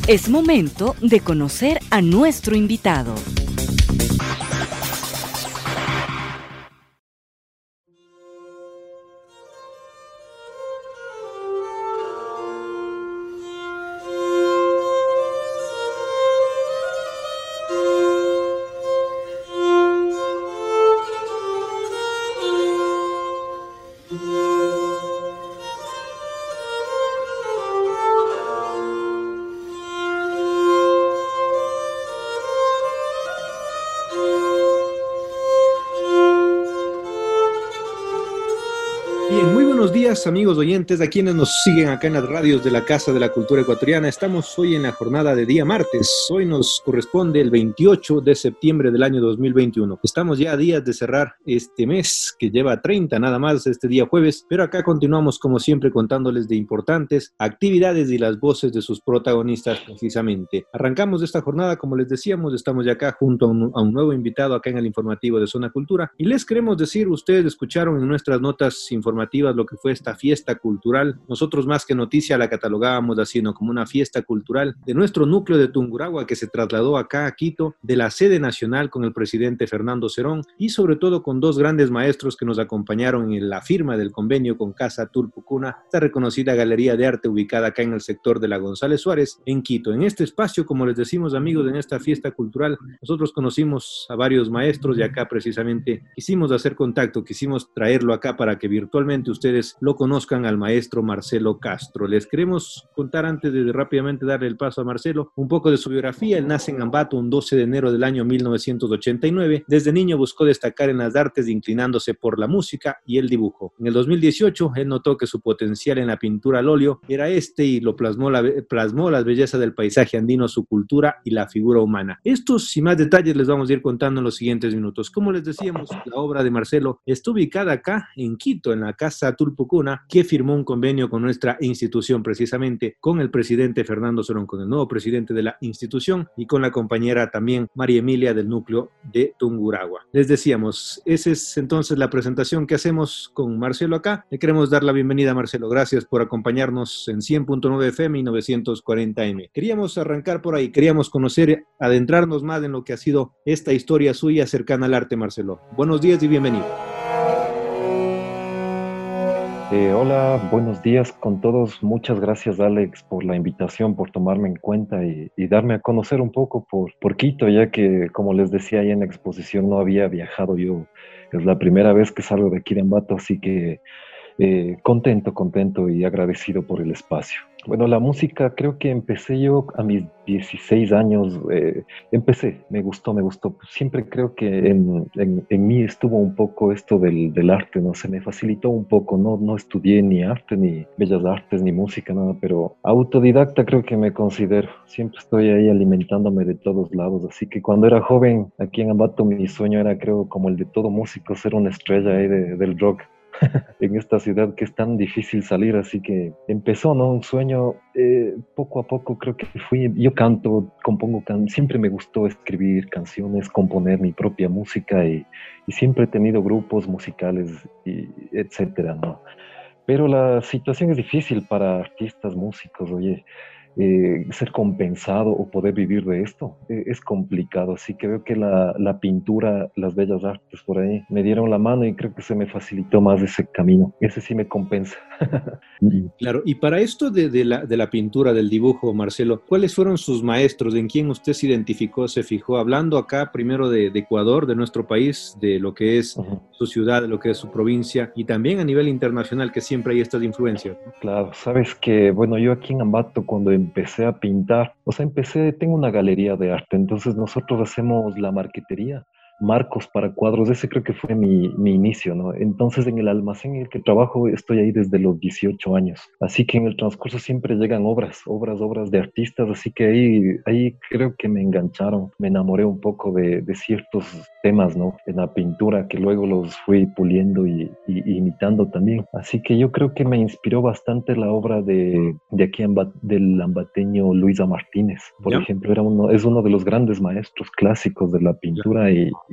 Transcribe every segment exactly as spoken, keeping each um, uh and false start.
Es momento de conocer a nuestro invitado. Amigos oyentes, a quienes nos siguen acá en las radios de la Casa de la Cultura Ecuatoriana, estamos hoy en la jornada de día martes. Hoy nos corresponde el veintiocho de septiembre del año dos mil veintiuno. Estamos ya a días de cerrar este mes que lleva treinta nada más este día jueves, pero acá continuamos como siempre contándoles de importantes actividades y las voces de sus protagonistas precisamente. Arrancamos esta jornada, como les decíamos, estamos ya acá junto a un, a un nuevo invitado acá en el informativo de Zona Cultura y les queremos decir, ustedes escucharon en nuestras notas informativas lo que fue esta fiesta cultural. Nosotros más que noticia la catalogábamos así, ¿no? Como una fiesta cultural de nuestro núcleo de Tungurahua que se trasladó acá a Quito, de la sede nacional con el presidente Fernando Serón y sobre todo con dos grandes maestros que nos acompañaron en la firma del convenio con Casa Tulpucuna, esta reconocida galería de arte ubicada acá en el sector de la González Suárez, en Quito. En este espacio, como les decimos amigos, en esta fiesta cultural, nosotros conocimos a varios maestros y acá precisamente quisimos hacer contacto, quisimos traerlo acá para que virtualmente ustedes lo conozcan al maestro Marcelo Castro. Les queremos contar antes de rápidamente darle el paso a Marcelo un poco de su biografía. Él nace en Ambato un doce de enero del año mil novecientos ochenta y nueve. Desde niño buscó destacar en las artes inclinándose por la música y el dibujo. En el dos mil dieciocho él notó que su potencial en la pintura al óleo era este y lo plasmó, la, plasmó las bellezas del paisaje andino, su cultura y la figura humana. Estos y más detalles les vamos a ir contando en los siguientes minutos. Como les decíamos, la obra de Marcelo está ubicada acá en Quito, en la Casa Tulpucuna, que firmó un convenio con nuestra institución precisamente, con el presidente Fernando Serón, con el nuevo presidente de la institución y con la compañera también María Emilia del núcleo de Tungurahua. Les decíamos, esa es entonces la presentación que hacemos con Marcelo acá. Le queremos dar la bienvenida a Marcelo. Gracias por acompañarnos en cien punto nueve F M y novecientos cuarenta M. Queríamos arrancar por ahí, queríamos conocer, adentrarnos más en lo que ha sido esta historia suya cercana al arte, Marcelo. Buenos días y bienvenido. Eh, hola, buenos días con todos. Muchas gracias, Alex, por la invitación, por tomarme en cuenta y, y darme a conocer un poco por, por Quito, ya que, como les decía ahí en la exposición, no había viajado yo. Es la primera vez que salgo de aquí de Ambato, así que eh, contento, contento y agradecido por el espacio. Bueno, la música creo que empecé yo a mis dieciséis años, eh, empecé, me gustó, me gustó. Siempre creo que en, en, en mí estuvo un poco esto del, del arte, ¿no? Se me facilitó un poco, no, no estudié ni arte, ni bellas artes, ni música, nada, pero autodidacta creo que me considero. Siempre estoy ahí alimentándome de todos lados, así que cuando era joven, aquí en Ambato, mi sueño era, creo, como el de todo músico, ser una estrella ahí de, del rock. En esta ciudad que es tan difícil salir, así que empezó, ¿no? Un sueño, eh, poco a poco creo que fui, yo canto, compongo, can siempre me gustó escribir canciones, componer mi propia música y, y siempre he tenido grupos musicales, y etcétera, ¿no? Pero la situación es difícil para artistas, músicos, oye. Eh, ser compensado o poder vivir de esto eh, es complicado, así que veo que la, la pintura, las bellas artes por ahí me dieron la mano y creo que se me facilitó más ese camino, ese sí me compensa. Claro, y para esto de, de, la, de la pintura, del dibujo, Marcelo, ¿cuáles fueron sus maestros? ¿En quién usted se identificó, se fijó? Hablando acá primero de, de Ecuador, de nuestro país, de lo que es uh-huh. su ciudad, de lo que es su provincia, y también a nivel internacional, que siempre hay estas influencias, ¿no? Claro, sabes que, bueno, yo aquí en Ambato cuando empecé a pintar, o sea, empecé, tengo una galería de arte, entonces nosotros hacemos la marquetería, marcos para cuadros, ese creo que fue mi, mi inicio, ¿no? Entonces en el almacén en el que trabajo estoy ahí desde los dieciocho años, así que en el transcurso siempre llegan obras, obras, obras de artistas, así que ahí, ahí creo que me engancharon, me enamoré un poco de, de ciertos temas, ¿no? En la pintura que luego los fui puliendo y, y, y imitando también, así que yo creo que me inspiró bastante la obra de, de aquí en, del ambateño Luisa Martínez, por ¿Ya? ejemplo, era uno, es uno de los grandes maestros clásicos de la pintura y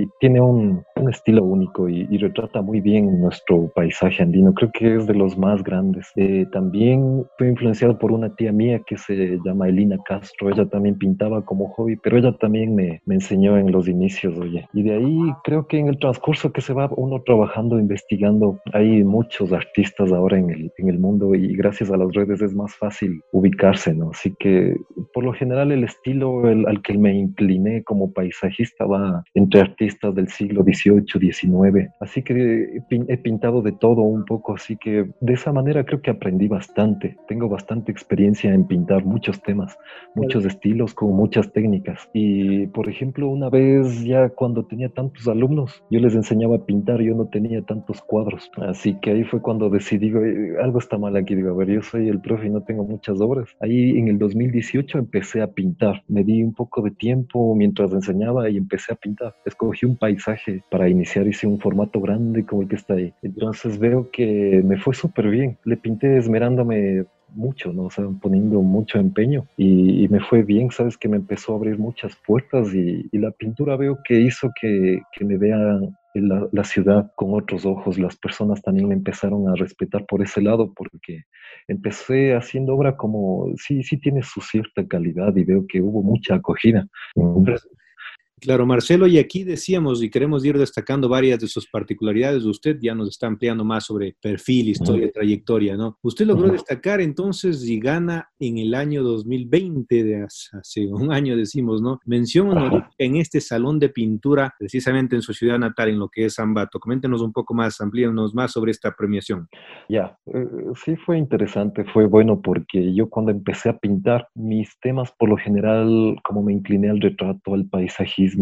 y tiene un, un estilo único y, y retrata muy bien nuestro paisaje andino. Creo que es de los más grandes. Eh, también fue influenciado por una tía mía que se llama Elina Castro. Ella también pintaba como hobby, pero ella también me, me enseñó en los inicios, oye. Y de ahí creo que en el transcurso que se va uno trabajando, investigando, hay muchos artistas ahora en el, en el mundo y gracias a las redes es más fácil ubicarse, ¿no? Así que por lo general el estilo el, al que me incliné como paisajista va entre artistas del siglo dieciocho, diecinueve. Así que he, he pintado de todo un poco, así que de esa manera creo que aprendí bastante. Tengo bastante experiencia en pintar muchos temas, muchos estilos con muchas técnicas. Y por ejemplo, una vez ya cuando tenía tantos alumnos, yo les enseñaba a pintar, yo no tenía tantos cuadros. Así que ahí fue cuando decidí, digo, algo está mal aquí. Digo, a ver, yo soy el profe y no tengo muchas obras. Ahí en el dos mil dieciocho empecé a pintar. Me di un poco de tiempo mientras enseñaba y empecé a pintar. Escogí un paisaje para iniciar, hice un formato grande como el que está ahí. Entonces veo que me fue súper bien. Le pinté esmerándome mucho, ¿no? O sea, poniendo mucho empeño y, y me fue bien, sabes que me empezó a abrir muchas puertas y, y la pintura veo que hizo que, que me vean la, la ciudad con otros ojos. Las personas también me empezaron a respetar por ese lado porque empecé haciendo obra como, sí, sí tiene su cierta calidad y veo que hubo mucha acogida. Mm. Claro, Marcelo, y aquí decíamos y queremos ir destacando varias de sus particularidades. Usted ya nos está ampliando más sobre perfil, historia, uh-huh. trayectoria, ¿no? Usted logró uh-huh. destacar entonces y gana en el año dos mil veinte, de hace un año decimos, ¿no? Mención honorífica uh-huh. en este salón de pintura, precisamente en su ciudad natal, en lo que es Ambato. Coméntenos un poco más, amplíenos más sobre esta premiación. Ya, yeah. uh, sí fue interesante, fue bueno porque yo cuando empecé a pintar, mis temas por lo general, como me incliné al retrato, al paisajismo,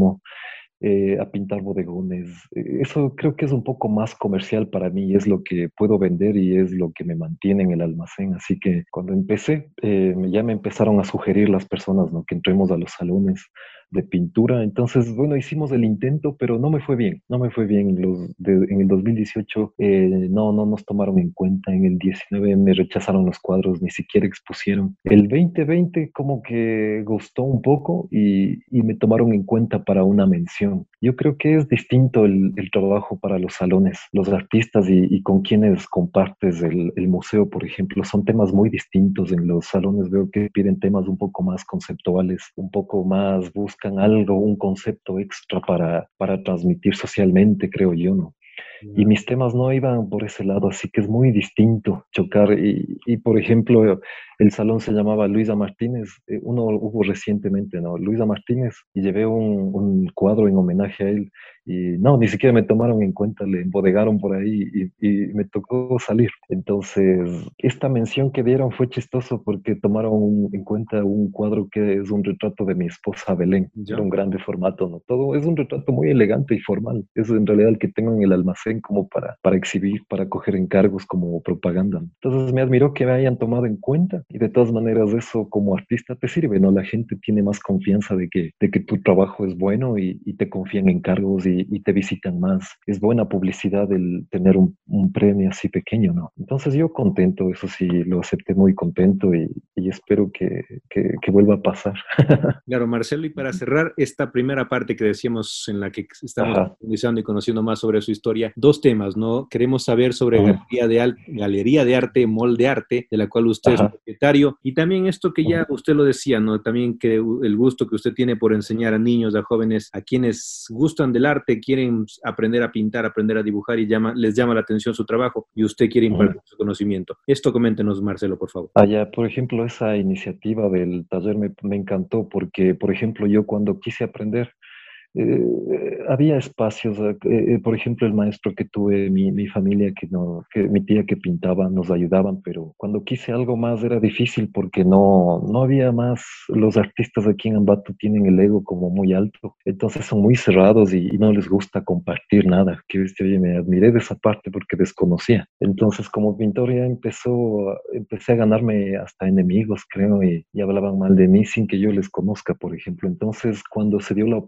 Eh, a pintar bodegones. Eso creo que es un poco más comercial para mí, es lo que puedo vender y es lo que me mantiene en el almacén. Así que cuando empecé, eh, ya me empezaron a sugerir las personas, ¿no?, que entremos a los salones de pintura. Entonces, bueno, hicimos el intento, pero no me fue bien, no me fue bien. Los de, en el dos mil dieciocho eh, no, no nos tomaron en cuenta, en el diecinueve me rechazaron los cuadros, ni siquiera expusieron. El veinte veinte como que gustó un poco y, y me tomaron en cuenta para una mención. Yo creo que es distinto el, el trabajo para los salones, los artistas y, y con quienes compartes el, el museo, por ejemplo, son temas muy distintos. En los salones veo que piden temas un poco más conceptuales, un poco más buscan algo, un concepto extra para, para transmitir socialmente, creo yo, ¿no? Y mis temas no iban por ese lado, así que es muy distinto chocar. Y, y por ejemplo, el salón se llamaba Luisa Martínez, uno hubo recientemente, ¿no? Luisa Martínez, y llevé un, un cuadro en homenaje a él. Y no, ni siquiera me tomaron en cuenta, le embodegaron por ahí y, y me tocó salir. Entonces, esta mención que dieron fue chistoso porque tomaron un, en cuenta un cuadro que es un retrato de mi esposa Belén. ¿Ya? Era un grande formato, ¿no? Todo es un retrato muy elegante y formal. Es en realidad el que tengo en el almacén como para, para exhibir, para coger encargos como propaganda. Entonces me admiró que me hayan tomado en cuenta y de todas maneras eso como artista te sirve, ¿no? La gente tiene más confianza de que, de que tu trabajo es bueno y, y te confían encargos y, y te visitan más. Es buena publicidad el tener un, un premio así pequeño, ¿no? Entonces yo contento, eso sí, lo acepté muy contento y, y espero que, que, que vuelva a pasar. Claro, Marcelo, y para cerrar esta primera parte que decíamos en la que estamos profundizando y conociendo más sobre su historia, dos temas, ¿no? Queremos saber sobre uh-huh. Galería de, Al- Galería de Arte, Molde Arte, de la cual usted uh-huh. es propietario, y también esto que ya usted lo decía, ¿no? También que el gusto que usted tiene por enseñar a niños, a jóvenes, a quienes gustan del arte, quieren aprender a pintar, aprender a dibujar y llama, les llama la atención su trabajo y usted quiere impartir uh-huh. su conocimiento. Esto coméntenos, Marcelo, por favor. Allá, por ejemplo, esa iniciativa del taller me, me encantó porque, por ejemplo, yo cuando quise aprender, Eh, había espacios, eh, eh, por ejemplo, el maestro que tuve, mi, mi familia, que no, que mi tía que pintaba, nos ayudaban, pero cuando quise algo más era difícil porque no, no había más. Los artistas aquí en Ambato tienen el ego como muy alto, entonces son muy cerrados y, y no les gusta compartir nada. Que viste, oye, me admiré de esa parte porque desconocía. Entonces, como pintor ya empezó, empecé a ganarme hasta enemigos, creo, y, y hablaban mal de mí sin que yo les conozca, por ejemplo. Entonces, cuando se dio la oportunidad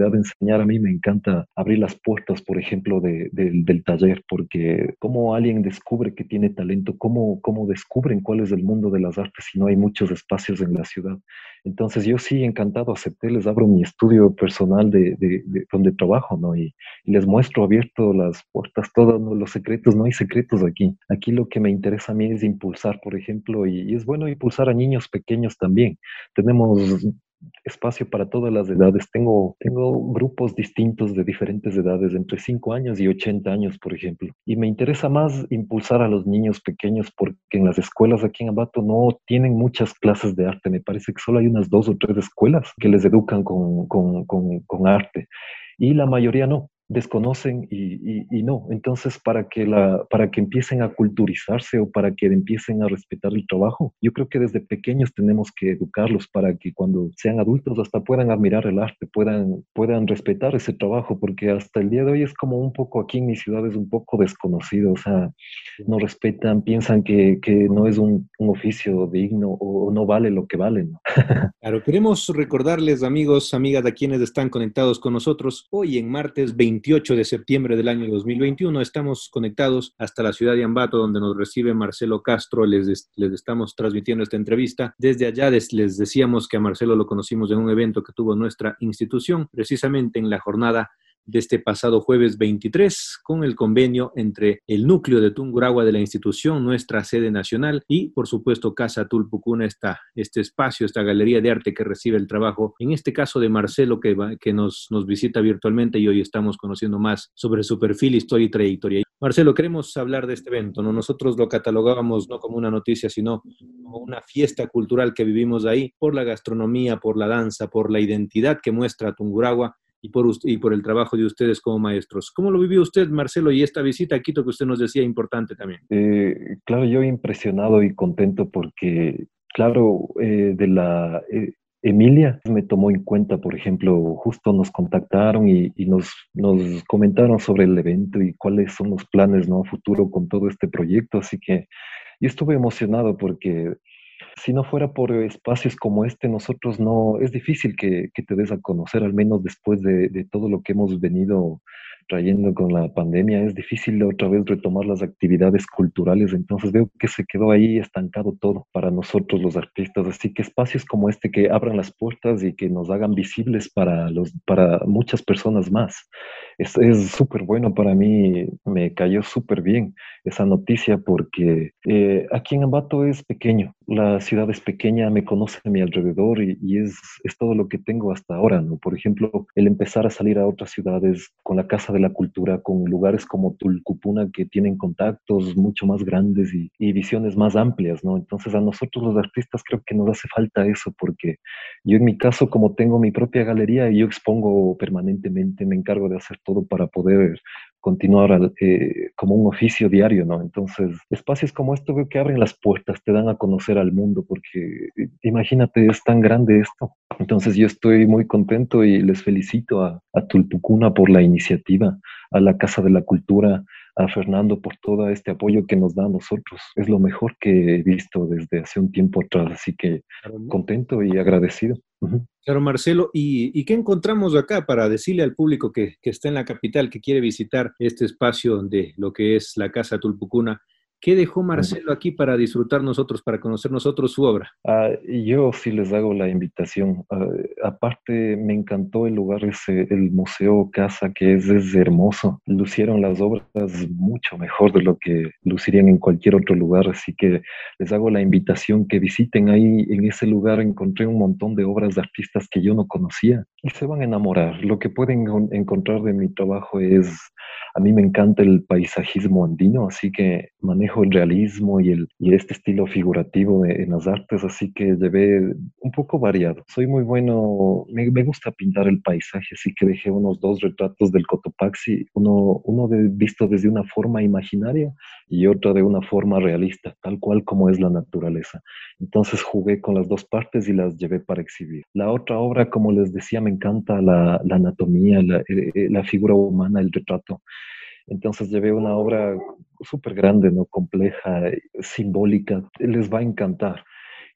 oportunidad de enseñar, a mí me encanta abrir las puertas, por ejemplo, de, de, del taller, porque cómo alguien descubre que tiene talento, cómo, cómo descubren cuál es el mundo de las artes si no hay muchos espacios en la ciudad. Entonces yo sí, encantado, acepté, les abro mi estudio personal de, de, de donde trabajo, ¿no? Y, y les muestro abierto las puertas, todos, ¿no? Los secretos, no hay secretos aquí. Aquí lo que me interesa a mí es impulsar, por ejemplo, y, y es bueno impulsar a niños pequeños también. Tenemos espacio para todas las edades. Tengo, tengo grupos distintos de diferentes edades, entre cinco años y ochenta años, por ejemplo. Y me interesa más impulsar a los niños pequeños porque en las escuelas aquí en Ambato no tienen muchas clases de arte. Me parece que solo hay unas dos o tres escuelas que les educan con, con, con, con arte. Y la mayoría no, desconocen y, y, y, no. Entonces, para que, la, para que empiecen a culturizarse o para que empiecen a respetar el trabajo, yo creo que desde pequeños tenemos que educarlos para que cuando sean adultos hasta puedan admirar el arte, puedan, puedan respetar ese trabajo, porque hasta el día de hoy es como un poco, aquí en mi ciudad es un poco desconocido, o sea, no respetan, piensan que, que no es un, un oficio digno o, o no vale lo que vale, ¿no? Claro, queremos recordarles, amigos, amigas, a quienes están conectados con nosotros. Hoy, en martes veintiocho de septiembre del año dos mil veintiuno, estamos conectados hasta la ciudad de Ambato, donde nos recibe Marcelo Castro. Les, les estamos transmitiendo esta entrevista. Desde allá les, les decíamos que a Marcelo lo conocimos en un evento que tuvo nuestra institución, precisamente en la jornada de este pasado jueves veintitrés, con el convenio entre el núcleo de Tungurahua de la institución, nuestra sede nacional, y por supuesto Casa Tulpucuna, esta, este espacio, esta galería de arte que recibe el trabajo, en este caso de Marcelo, que, va, que nos, nos visita virtualmente, y hoy estamos conociendo más sobre su perfil, historia y trayectoria. Marcelo, queremos hablar de este evento, ¿no? Nosotros lo catalogábamos no como una noticia, sino como una fiesta cultural que vivimos ahí, por la gastronomía, por la danza, por la identidad que muestra Tungurahua, y por, y por el trabajo de ustedes como maestros. ¿Cómo lo vivió usted, Marcelo, y esta visita a Quito que usted nos decía importante también? Eh, claro, yo impresionado y contento porque, claro, eh, de la... Eh, Emilia me tomó en cuenta, por ejemplo, justo nos contactaron y, y nos, nos comentaron sobre el evento y cuáles son los planes, ¿no?, a futuro con todo este proyecto. Así que yo estuve emocionado porque si no fuera por espacios como este, nosotros no, es difícil que, que te des a conocer, al menos después de, de todo lo que hemos venido trayendo con la pandemia, es difícil otra vez retomar las actividades culturales, entonces veo que se quedó ahí estancado todo para nosotros los artistas, así que espacios como este que abran las puertas y que nos hagan visibles para, los, para muchas personas más, es súper bueno para mí, me cayó súper bien esa noticia porque eh, aquí en Ambato es pequeño, la ciudad es pequeña, me conoce a mi alrededor y, y es, es todo lo que tengo hasta ahora, ¿no? Por ejemplo, el empezar a salir a otras ciudades con la Casa de la Cultura, con lugares como Tulcupuna que tienen contactos mucho más grandes y, y visiones más amplias, ¿no? Entonces a nosotros los artistas creo que nos hace falta eso porque yo en mi caso, como tengo mi propia galería y yo expongo permanentemente, me encargo de hacer todo para poder continuar eh, como un oficio diario, ¿no? Entonces, espacios como estos veo que abren las puertas, te dan a conocer al mundo, porque eh, imagínate, es tan grande esto. Entonces, yo estoy muy contento y les felicito a, a Tulpucuna por la iniciativa, a la Casa de la Cultura, a Fernando por todo este apoyo que nos da a nosotros. Es lo mejor que he visto desde hace un tiempo atrás, así que contento y agradecido. Uh-huh. Claro, Marcelo, ¿y, ¿y qué encontramos acá para decirle al público que, que está en la capital, que quiere visitar este espacio de lo que es la Casa Tulpucuna? ¿Qué dejó Marcelo aquí para disfrutar nosotros, para conocer nosotros su obra? Uh, yo sí les hago la invitación. Uh, aparte, me encantó el lugar ese, el Museo Casa, que es, es hermoso. Lucieron las obras mucho mejor de lo que lucirían en cualquier otro lugar, así que les hago la invitación que visiten ahí. En ese lugar encontré un montón de obras de artistas que yo no conocía y se van a enamorar. Lo que pueden encontrar de mi trabajo es, a mí me encanta el paisajismo andino, así que manejo el realismo y, el, y este estilo figurativo de, en las artes, así que llevé un poco variado. Soy muy bueno, me, me gusta pintar el paisaje, así que dejé unos dos retratos del Cotopaxi, uno, uno de, visto desde una forma imaginaria y otro de una forma realista, tal cual como es la naturaleza. Entonces jugué con las dos partes y las llevé para exhibir. La otra obra, como les decía, me encanta la, la anatomía, la, la figura humana, el retrato. Entonces llevé una obra súper grande, ¿no? Compleja, simbólica, les va a encantar.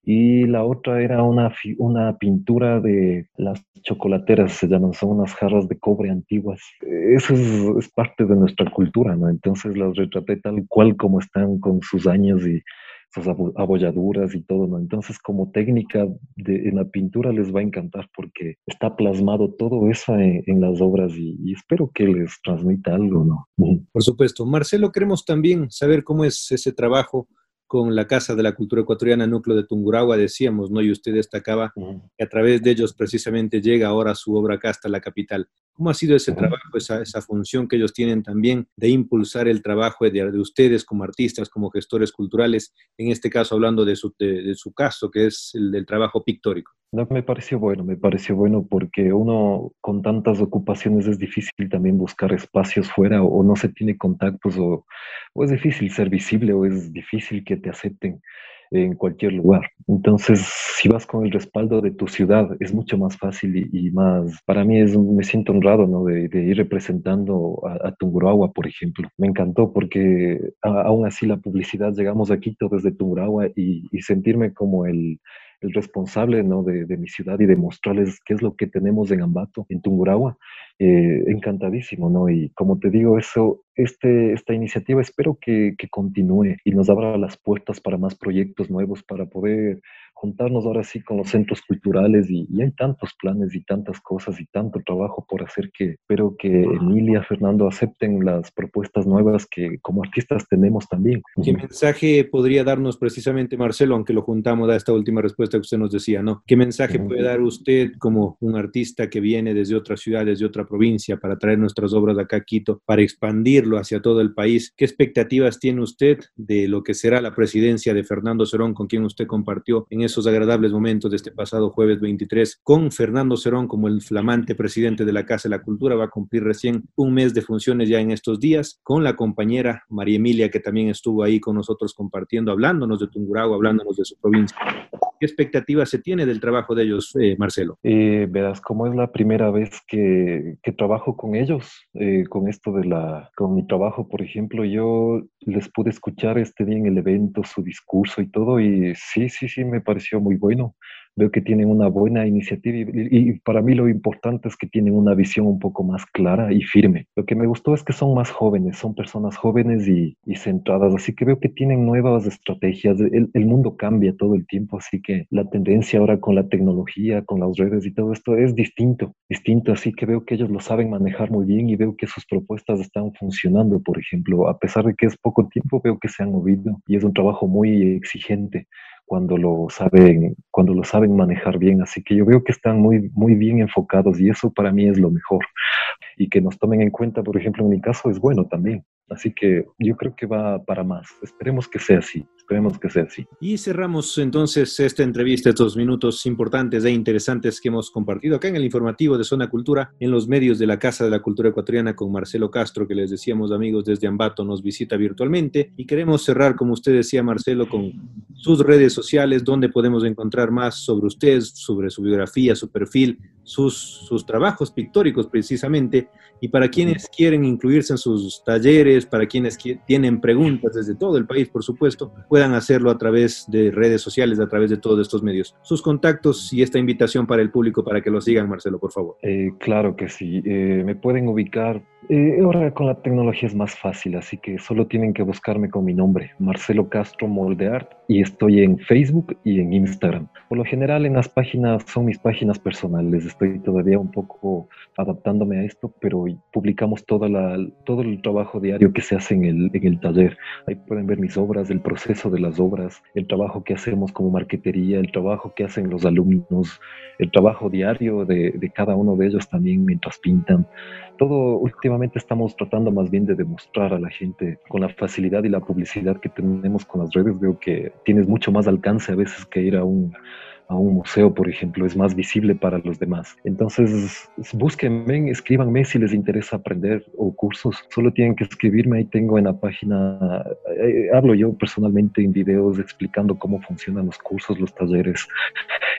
Y la otra era una, fi- una pintura de las chocolateras, se llaman, son unas jarras de cobre antiguas. Eso es, es parte de nuestra cultura, ¿no? Entonces las retraté tal cual como están con sus años y sus abo- abolladuras y todo, ¿no? Entonces como técnica de, en la pintura les va a encantar porque está plasmado todo eso en, en las obras y, y espero que les transmita algo, ¿no? Ujú. Por supuesto. Marcelo, queremos también saber cómo es ese trabajo con la Casa de la Cultura Ecuatoriana, Núcleo de Tungurahua, decíamos, ¿no? Y usted destacaba Ujú. que a través de ellos precisamente llega ahora su obra acá hasta la capital. ¿Cómo ha sido ese Ujú. trabajo, esa, esa función que ellos tienen también de impulsar el trabajo de, de ustedes como artistas, como gestores culturales, en este caso hablando de su, de, de su caso, que es el del trabajo pictórico? No, me pareció bueno, me pareció bueno porque uno con tantas ocupaciones es difícil también buscar espacios fuera o, o no se tiene contactos o, o es difícil ser visible o es difícil que te acepten en cualquier lugar. Entonces, si vas con el respaldo de tu ciudad, es mucho más fácil y, y más, para mí es, un- me siento honrado, ¿no? De, de ir representando a, a Tungurahua, por ejemplo. Me encantó porque a- aún así la publicidad, llegamos a Quito desde Tungurahua y, y sentirme como el el responsable, ¿no? de, de mi ciudad y de mostrarles qué es lo que tenemos en Ambato, en Tungurahua. Eh, encantadísimo, ¿no? Y como te digo, eso, este, esta iniciativa espero que, que continúe y nos abra las puertas para más proyectos nuevos, para poder juntarnos ahora sí con los centros culturales y, y hay tantos planes y tantas cosas y tanto trabajo por hacer que espero que Emilia, Fernando acepten las propuestas nuevas que como artistas tenemos también. ¿Qué Ujú. mensaje podría darnos precisamente Marcelo, aunque lo juntamos a esta última respuesta que usted nos decía, ¿no? ¿Qué mensaje Ujú. puede dar usted como un artista que viene desde otra ciudad, desde otra provincia, para traer nuestras obras acá a Quito, para expandirlo hacia todo el país? ¿Qué expectativas tiene usted de lo que será la presidencia de Fernando Cerón, con quien usted compartió en esos agradables momentos de este pasado jueves veintitrés, con Fernando Cerón como el flamante presidente de la Casa de la Cultura? Va a cumplir recién un mes de funciones ya en estos días, con la compañera María Emilia, que también estuvo ahí con nosotros compartiendo, hablándonos de Tungurahua, hablándonos de su provincia. ¿Qué expectativa se tiene del trabajo de ellos, eh, Marcelo? Eh, verás, como es la primera vez que, que trabajo con ellos, eh, con esto de la, con mi trabajo, por ejemplo, yo les pude escuchar este día en el evento, su discurso y todo, y sí, sí, sí, me pareció muy bueno. Veo que tienen una buena iniciativa y, y- y para mí lo importante es que tienen una visión un poco más clara y firme. Lo que me gustó es que son más jóvenes, son personas jóvenes y, y centradas, así que veo que tienen nuevas estrategias. El, el mundo cambia todo el tiempo, así que la tendencia ahora con la tecnología, con las redes y todo esto es distinto, distinto, así que veo que ellos lo saben manejar muy bien y veo que sus propuestas están funcionando, por ejemplo, a pesar de que es poco tiempo, veo que se han movido y es un trabajo muy exigente cuando lo saben, cuando lo saben manejar bien. Así que yo veo que están muy, muy bien enfocados y eso para mí es lo mejor. Y que nos tomen en cuenta, por ejemplo, en mi caso es bueno también. Así que yo creo que va para más. Esperemos que sea así. Esperemos que sea así. Y cerramos entonces esta entrevista, estos minutos importantes e interesantes que hemos compartido acá en el informativo de Zona Cultura, en los medios de la Casa de la Cultura Ecuatoriana, con Marcelo Castro, que les decíamos, amigos, desde Ambato nos visita virtualmente. Y queremos cerrar, como usted decía, Marcelo, con sus redes sociales, donde podemos encontrar más sobre usted, sobre su biografía, su perfil, sus, sus trabajos pictóricos precisamente, y para quienes quieren incluirse en sus talleres, para quienes qui- tienen preguntas desde todo el país, por supuesto, puedan hacerlo a través de redes sociales, a través de todos estos medios. Sus contactos y esta invitación para el público para que lo sigan, Marcelo, por favor. Eh, claro que sí. Eh, me pueden ubicar. Eh, ahora con la tecnología es más fácil, así que solo tienen que buscarme con mi nombre, Marcelo Castro Moldeart, y estoy en Facebook y en Instagram. Por lo general en las páginas son mis páginas personales. Estoy todavía un poco adaptándome a esto, pero publicamos toda la, todo el trabajo diario que se hace en el, en el taller. Ahí pueden ver mis obras, el proceso de las obras, el trabajo que hacemos como marquetería, el trabajo que hacen los alumnos, el trabajo diario de, de cada uno de ellos también mientras pintan. Todo últimamente estamos tratando más bien de demostrar a la gente con la facilidad y la publicidad que tenemos con las redes. Veo que tienes mucho más alcance a veces que ir a un, a un museo, por ejemplo, es más visible para los demás. Entonces, búsquenme, escríbanme si les interesa aprender o cursos. Solo tienen que escribirme, ahí tengo en la página, eh, hablo yo personalmente en videos explicando cómo funcionan los cursos, los talleres.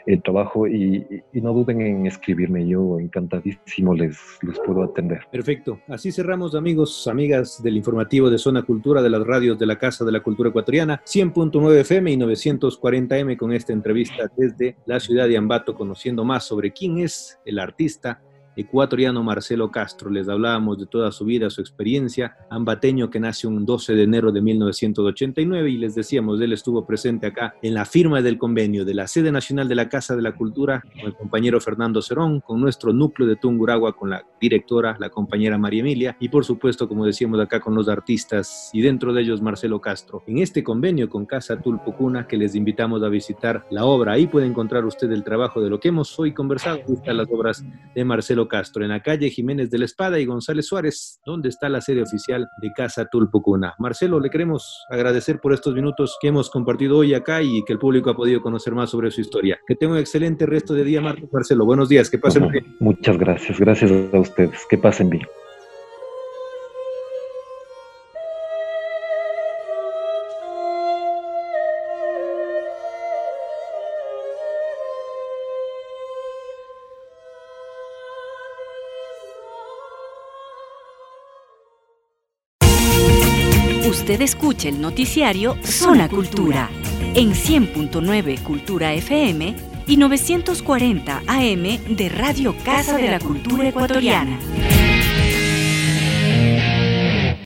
el trabajo y, y no duden en escribirme, yo encantadísimo les, les puedo atender. Perfecto, así cerramos, amigos, amigas del informativo de Zona Cultura de las radios de la Casa de la Cultura Ecuatoriana, cien punto nueve F M y novecientos cuarenta M, con esta entrevista desde la ciudad de Ambato, conociendo más sobre quién es el artista ecuatoriano Marcelo Castro. Les hablábamos de toda su vida, su experiencia, ambateño que nace un doce de enero de mil novecientos ochenta y nueve, y les decíamos, él estuvo presente acá en la firma del convenio de la sede nacional de la Casa de la Cultura con el compañero Fernando Cerón, con nuestro núcleo de Tungurahua, con la directora, la compañera María Emilia, y por supuesto, como decíamos acá, con los artistas, y dentro de ellos Marcelo Castro. En este convenio con Casa Tulpucuna, que les invitamos a visitar la obra, ahí puede encontrar usted el trabajo de lo que hemos hoy conversado. Ahí están las obras de Marcelo Castro, en la calle Jiménez de la Espada y González Suárez, donde está la sede oficial de Casa Tulpucuna. Marcelo, le queremos agradecer por estos minutos que hemos compartido hoy acá y que el público ha podido conocer más sobre su historia. Que tenga un excelente resto de día, martes. Marcelo, buenos días, que pasen bien. Muchas gracias, gracias a ustedes, que pasen bien. Usted escucha el noticiario Zona Cultura en cien punto nueve Cultura F M y novecientos cuarenta A M de Radio Casa de la Cultura Ecuatoriana.